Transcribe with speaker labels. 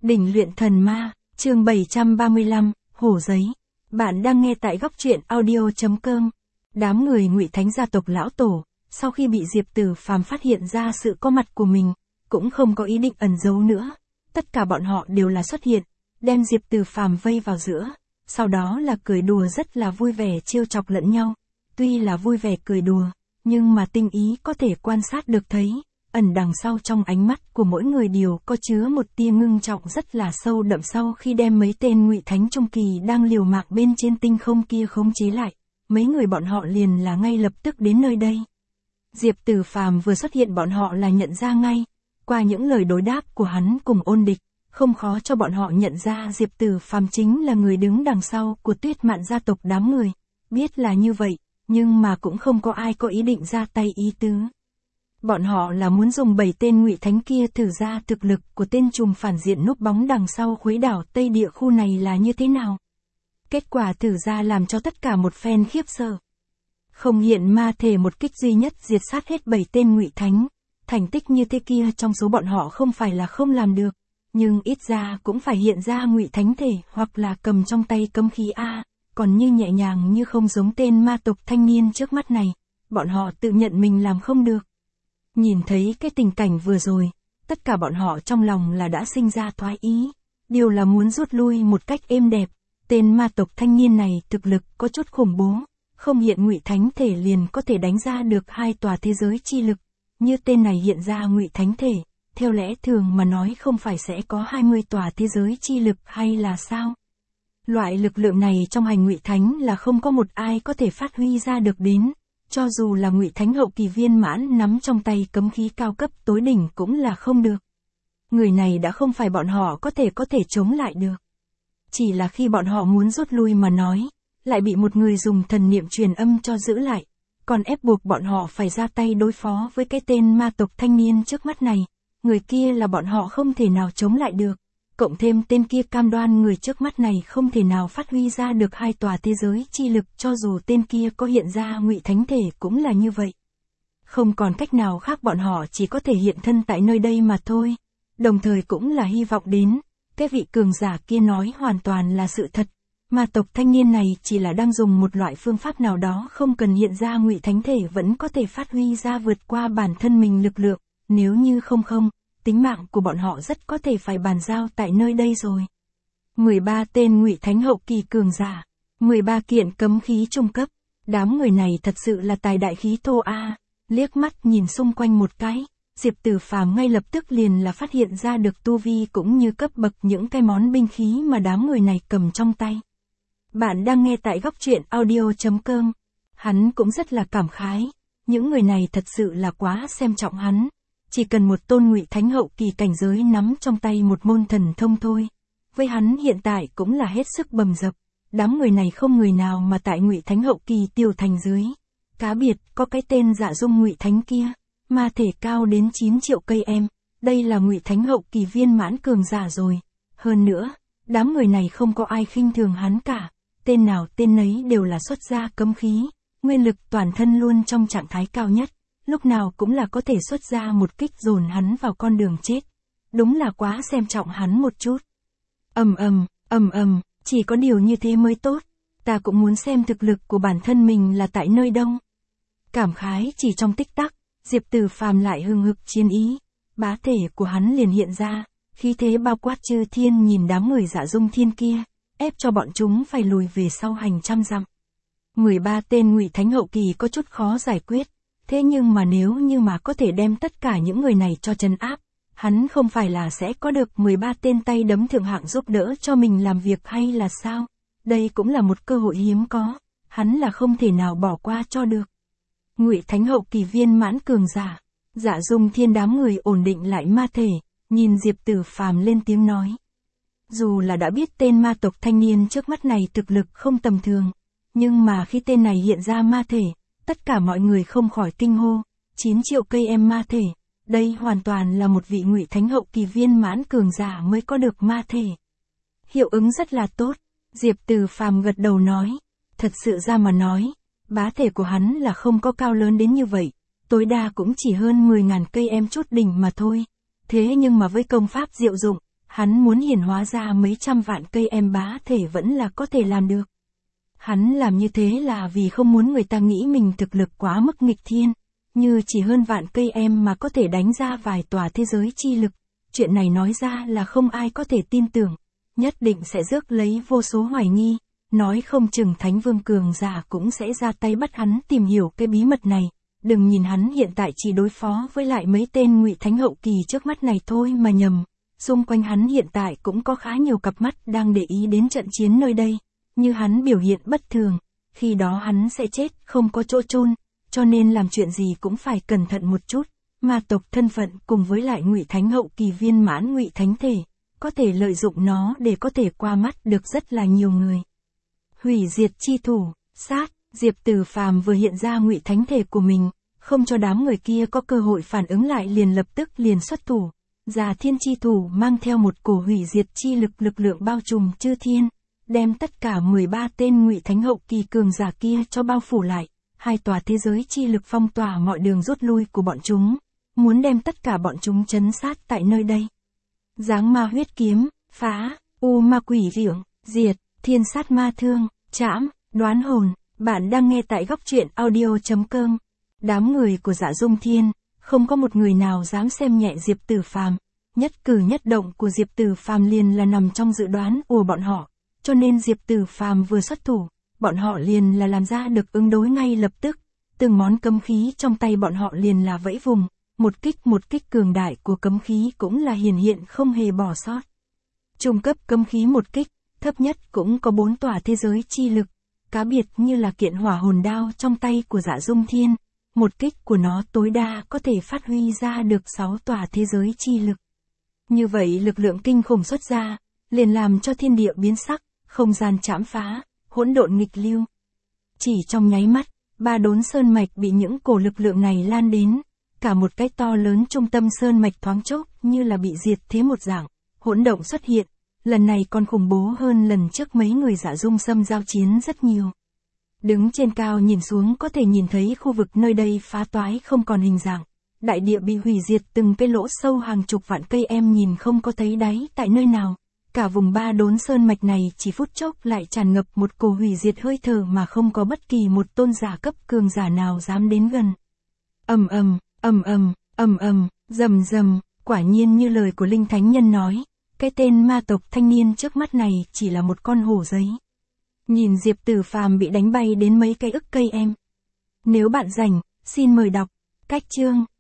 Speaker 1: Đỉnh luyện thần ma, chương 735, Hổ giấy. Bạn đang nghe tại góc truyện audio.com. Đám người Ngụy Thánh gia tộc lão tổ, sau khi bị Diệp Tử Phàm phát hiện ra sự có mặt của mình, cũng không có ý định ẩn giấu nữa. Tất cả bọn họ đều là xuất hiện, đem Diệp Tử Phàm vây vào giữa, sau đó là cười đùa rất là vui vẻ trêu chọc lẫn nhau. Tuy là vui vẻ cười đùa, nhưng mà tinh ý có thể quan sát được thấy, ẩn đằng sau trong ánh mắt của mỗi người đều có chứa một tia ngưng trọng rất là sâu đậm sau khi đem mấy tên Ngụy Thánh trung kỳ đang liều mạng bên trên tinh không kia khống chế lại. Mấy người bọn họ liền là ngay lập tức đến nơi đây. Diệp Tử Phàm vừa xuất hiện bọn họ là nhận ra ngay, qua những lời đối đáp của hắn cùng ôn địch, không khó cho bọn họ nhận ra Diệp Tử Phàm chính là người đứng đằng sau của Tuyết Mạn gia tộc đám người. Biết là như vậy, nhưng mà cũng không có ai có ý định ra tay ý tứ. Bọn họ là muốn dùng 7 tên Ngụy Thánh kia thử ra thực lực của tên trùm phản diện núp bóng đằng sau Khuấy đảo Tây Địa khu này là như thế nào. Kết quả thử ra làm cho tất cả một phen khiếp sợ. Không hiện ma thể một kích duy nhất diệt sát hết 7 tên Ngụy Thánh. Thành tích như thế kia trong số bọn họ không phải là không làm được, nhưng ít ra cũng phải hiện ra Ngụy Thánh thể hoặc là cầm trong tay cấm khí A, còn như nhẹ nhàng như không giống tên ma tộc thanh niên trước mắt này, bọn họ tự nhận mình làm không được. Nhìn thấy cái tình cảnh vừa rồi, tất cả bọn họ trong lòng là đã sinh ra thoái ý, điều là muốn rút lui một cách êm đẹp. Tên ma tộc thanh niên này thực lực có chút khủng bố, không hiện Ngụy Thánh thể liền có thể đánh ra được 2 tòa thế giới chi lực. Như tên này hiện ra Ngụy Thánh thể, theo lẽ thường mà nói không phải sẽ có 20 tòa thế giới chi lực hay là sao? Loại lực lượng này trong hành Ngụy Thánh là không có một ai có thể phát huy ra được đến. Cho dù là Ngụy Thánh hậu kỳ viên mãn nắm trong tay cấm khí cao cấp tối đỉnh cũng là không được. Người này đã không phải bọn họ có thể chống lại được. Chỉ là khi bọn họ muốn rút lui mà nói, lại bị một người dùng thần niệm truyền âm cho giữ lại, còn ép buộc bọn họ phải ra tay đối phó với cái tên ma tộc thanh niên trước mắt này. Người kia là bọn họ không thể nào chống lại được. Cộng thêm tên kia cam đoan người trước mắt này không thể nào phát huy ra được 2 tòa thế giới chi lực cho dù tên kia có hiện ra Ngụy Thánh thể cũng là như vậy. Không còn cách nào khác bọn họ chỉ có thể hiện thân tại nơi đây mà thôi. Đồng thời cũng là hy vọng đến, cái vị cường giả kia nói hoàn toàn là sự thật. Ma tộc thanh niên này chỉ là đang dùng một loại phương pháp nào đó không cần hiện ra Ngụy Thánh thể vẫn có thể phát huy ra vượt qua bản thân mình lực lượng, nếu như không, tính mạng của bọn họ rất có thể phải bàn giao tại nơi đây rồi. 13 tên Ngụy Thánh hậu kỳ cường giả, 13 kiện cấm khí trung cấp, đám người này thật sự là tài đại khí thô a. Liếc mắt nhìn xung quanh một cái, Diệp Tử Phàm ngay lập tức liền là phát hiện ra được tu vi cũng như cấp bậc những cái món binh khí mà đám người này cầm trong tay. Bạn đang nghe tại góc truyện audio.com. Hắn cũng rất là cảm khái, những người này thật sự là quá xem trọng hắn. Chỉ cần một tôn Ngụy Thánh hậu kỳ cảnh giới nắm trong tay một môn thần thông thôi. Với hắn hiện tại cũng là hết sức bầm dập. Đám người này không người nào mà tại Ngụy Thánh hậu kỳ tiểu thành dưới. Cá biệt có cái tên Dạ Dung Ngụy Thánh kia, ma thể cao đến 9 triệu cây em. Đây là Ngụy Thánh hậu kỳ viên mãn cường giả rồi. Hơn nữa, đám người này không có ai khinh thường hắn cả. Tên nào tên nấy đều là xuất ra cấm khí, nguyên lực toàn thân luôn trong trạng thái cao nhất. Lúc nào cũng là có thể xuất ra một kích dồn hắn vào con đường chết. Đúng là quá xem trọng hắn một chút. Chỉ có điều như thế mới tốt. Ta cũng muốn xem thực lực của bản thân mình là tại nơi đâu. Cảm khái chỉ trong tích tắc, Diệp Tử Phàm lại hừng hực chiến ý. Bá thể của hắn liền hiện ra, khí thế bao quát chư thiên nhìn đám người Dạ Dung thiên kia, ép cho bọn chúng phải lùi về sau hàng trăm dặm. 13 tên Ngụy Thánh hậu kỳ có chút khó giải quyết. Thế nhưng mà nếu như mà có thể đem tất cả những người này cho trấn áp, hắn không phải là sẽ có được 13 tên tay đấm thượng hạng giúp đỡ cho mình làm việc hay là sao? Đây cũng là một cơ hội hiếm có, hắn là không thể nào bỏ qua cho được. Ngụy Thánh hậu kỳ viên mãn cường giả, Dạ Dung thiên đám người ổn định lại ma thể, nhìn Diệp Tử Phàm lên tiếng nói. Dù là đã biết tên ma tộc thanh niên trước mắt này thực lực không tầm thường, nhưng mà khi tên này hiện ra ma thể, tất cả mọi người không khỏi kinh hô, 9 triệu cây em ma thể, đây hoàn toàn là một vị Ngụy Thánh hậu kỳ viên mãn cường giả mới có được ma thể. Hiệu ứng rất là tốt, Diệp Tử Phàm gật đầu nói, thật sự ra mà nói, bá thể của hắn là không có cao lớn đến như vậy, tối đa cũng chỉ hơn 10.000 cây em chút đỉnh mà thôi. Thế nhưng mà với công pháp diệu dụng, Hắn muốn hiển hóa ra mấy trăm vạn cây em bá thể vẫn là có thể làm được. Hắn làm như thế là vì không muốn người ta nghĩ mình thực lực quá mức nghịch thiên, như chỉ hơn vạn cây em mà có thể đánh ra vài tòa thế giới chi lực. Chuyện này nói ra là không ai có thể tin tưởng, nhất định sẽ rước lấy vô số hoài nghi, nói không chừng Thánh Vương cường giả cũng sẽ ra tay bắt hắn tìm hiểu cái bí mật này. Đừng nhìn hắn hiện tại chỉ đối phó với lại mấy tên ngụy thánh hậu kỳ trước mắt này thôi mà nhầm, xung quanh hắn hiện tại cũng có khá nhiều cặp mắt đang để ý đến trận chiến nơi đây, như hắn biểu hiện bất thường, khi đó hắn sẽ chết không có chỗ chôn, cho nên làm chuyện gì cũng phải cẩn thận một chút. Ma tộc thân phận cùng với lại ngụy thánh hậu kỳ viên mãn ngụy thánh thể, có thể lợi dụng nó để có thể qua mắt được rất là nhiều người. Hủy diệt chi thủ, sát, Diệp Tử Phàm vừa hiện ra ngụy thánh thể của mình, không cho đám người kia có cơ hội phản ứng lại liền lập tức liền xuất thủ. Già Thiên chi thủ mang theo một cổ hủy diệt chi lực lượng bao trùm chư thiên, đem tất cả 13 tên ngụy thánh hậu kỳ cường giả kia cho bao phủ lại. Hai tòa thế giới chi lực phong tỏa mọi đường rút lui của bọn chúng, muốn đem tất cả bọn chúng trấn sát tại nơi đây. Giáng ma huyết kiếm, phá, u ma quỷ rượu, diệt, thiên sát ma thương, trảm, đoán hồn. Bạn đang nghe tại góc truyện audio.com. Đám người của Dạ Dung Thiên, không có một người nào dám xem nhẹ Diệp Tử Phàm. Nhất cử nhất động của Diệp Tử Phàm liền là nằm trong dự đoán của bọn họ, cho nên Diệp Tử Phàm vừa xuất thủ, bọn họ liền là làm ra được ứng đối ngay lập tức. Từng món cấm khí trong tay bọn họ liền là vẫy vùng, một kích cường đại của cấm khí cũng là hiển hiện không hề bỏ sót. Trung cấp cấm khí một kích, thấp nhất cũng có 4 tòa thế giới chi lực, cá biệt như là kiện hỏa hồn đao trong tay của Dạ Dung Thiên, một kích của nó tối đa có thể phát huy ra được 6 tòa thế giới chi lực. Như vậy lực lượng kinh khủng xuất ra, liền làm cho thiên địa biến sắc, không gian chạm phá, hỗn độn nghịch lưu. Chỉ trong nháy mắt, 3 đốn sơn mạch bị những cổ lực lượng này lan đến, cả một cái to lớn trung tâm sơn mạch thoáng chốc như là bị diệt thế một dạng, hỗn động xuất hiện, lần này còn khủng bố hơn lần trước mấy người Dạ Dung Sâm giao chiến rất nhiều. Đứng trên cao nhìn xuống có thể nhìn thấy khu vực nơi đây phá toái không còn hình dạng, đại địa bị hủy diệt từng cái lỗ sâu hàng chục vạn cây em nhìn không có thấy đáy tại nơi nào. Cả vùng 3 đốn sơn mạch này chỉ phút chốc lại tràn ngập một cổ hủy diệt hơi thở mà không có bất kỳ một tôn giả cấp cường giả nào dám đến gần. Ầm ầm, rầm rầm, quả nhiên như lời của Linh Thánh Nhân nói, cái tên ma tộc thanh niên trước mắt này chỉ là một con hổ giấy. Nhìn Diệp Tử Phàm bị đánh bay đến mấy cái ức cây em. Nếu bạn rảnh, xin mời đọc cách chương.